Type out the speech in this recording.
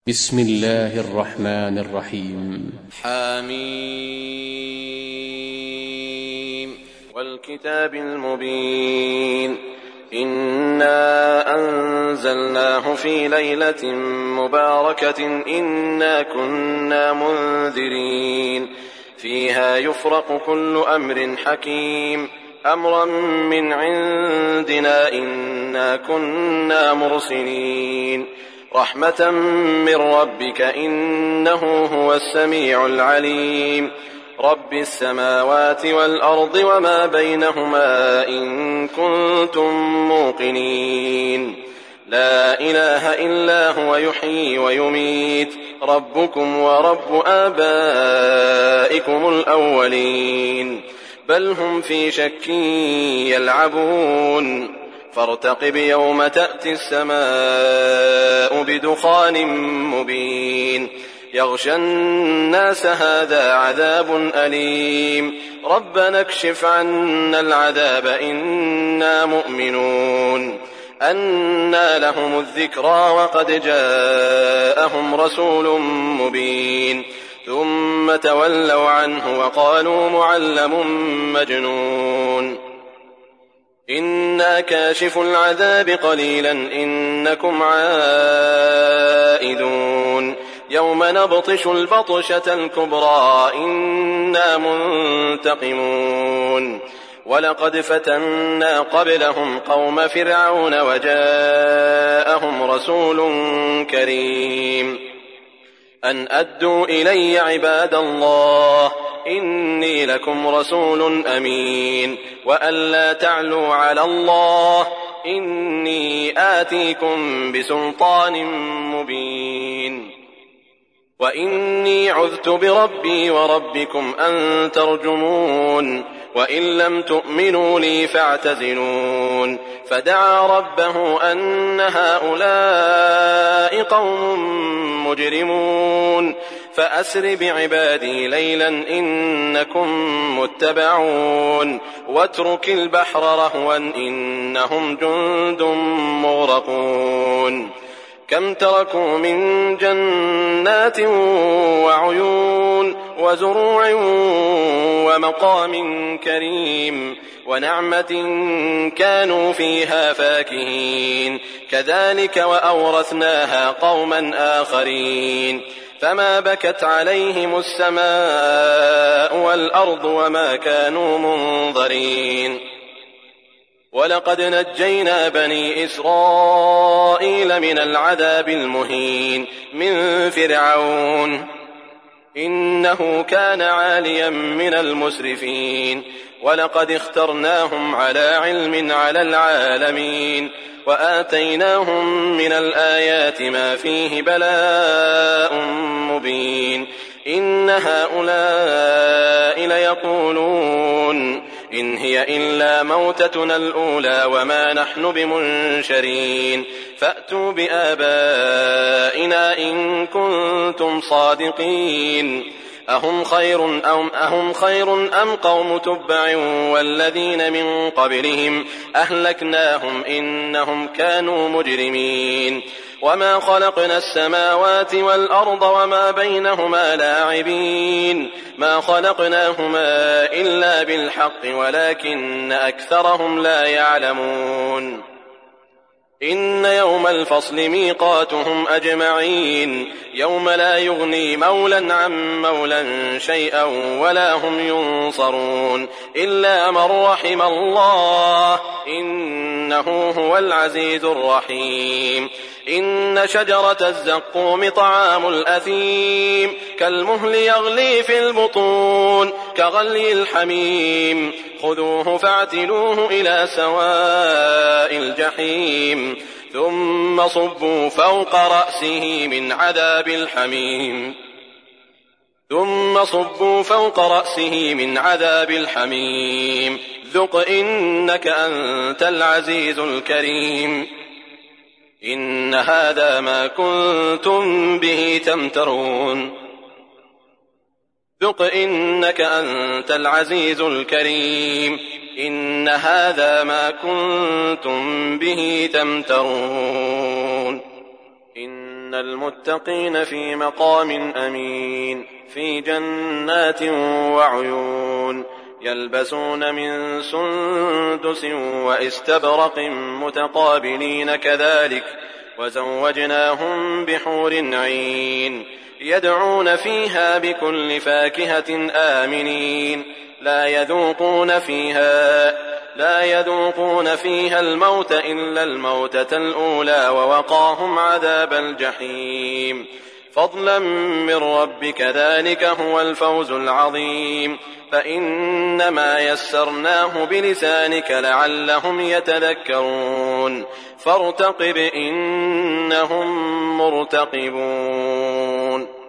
بسم الله الرحمن الرحيم. حميم والكتاب المبين. إنا أنزلناه في ليلة مباركة إنا كنا منذرين فيها يفرق كل أمر حكيم أمرا من عندنا إنا كنا مرسلين رحمة من ربك إنه هو السميع العليم رب السماوات والأرض وما بينهما إن كنتم موقنين لا إله إلا هو يحيي ويميت ربكم ورب آبائكم الأولين بل هم في شك يلعبون فارتقب يوم تأتي السماء بدخان مبين يغشى الناس هذا عذاب أليم ربنا اكشف عنا العذاب إنا مؤمنون أنى لهم الذكرى وقد جاءهم رسول مبين ثم تولوا عنه وقالوا معلم مجنون إنا كاشف العذاب قليلا إنكم عائدون يوم نبطش البطشة الكبرى إنا منتقمون ولقد فتنا قبلهم قوم فرعون وجاءهم رسول كريم أن أدوا إلي عباد الله إني لكم رسول أمين وأن لا تعلوا على الله إني آتيكم بسلطان مبين وإني عذت بربي وربكم أن ترجمون وإن لم تؤمنوا لي فاعتزلون فدعا ربه أن هؤلاء قوم مجرمون فأسر بعبادي ليلا إنكم متبعون واترك البحر رهوا إنهم جند مغرقون كم تركوا من جنات وعيون وزروع ومقام كريم ونعمة كانوا فيها فاكهين كذلك وأورثناها قوما آخرين فما بكت عليهم السماء والأرض وما كانوا منظرين ولقد نجينا بني إسرائيل من العذاب المهين من فرعون إنه كان عاليا من المسرفين ولقد اخترناهم على علم على العالمين وآتيناهم من الآيات ما فيه بلاء مبين إن هؤلاء ليقولون إن هي إلا موتتنا الأولى وما نحن بمنشرين فأتوا بآبائنا إن كنتم صادقين أهم خير أم قوم تبع والذين من قبلهم أهلكناهم إنهم كانوا مجرمين وما خلقنا السماوات والأرض وما بينهما لاعبين ما خلقناهما إلا بالحق ولكن أكثرهم لا يعلمون إن يوم الفصل ميقاتهم أجمعين يوم لا يغني مولا عن مولا شيئا ولا هم ينصرون إلا من رحم الله إنه هو العزيز الرحيم إن شجرة الزقوم طعام الأثيم كالمهل يغلي في البطون كغلي الحميم خذوه فاعتلوه إلى سواء الجحيم ثم صبوا فوق رأسه من عذاب الحميم ذق إنك أنت العزيز الكريم إن هذا ما كنتم به تمترون ذق إنك أنت العزيز الكريم إن هذا ما كنتم به تمترون إن المتقين في مقام أمين في جنات وعيون يلبسون من سندس وإستبرق متقابلين كذلك وزوجناهم بحور عين يدعون فيها بكل فاكهة آمنين لا يذوقون فيها الموت إلا الموتة الأولى ووقاهم عذاب الجحيم فضلا من ربك ذلك هو الفوز العظيم فإنما يسرناه بلسانك لعلهم يتذكرون فارتقب إنهم مرتقبون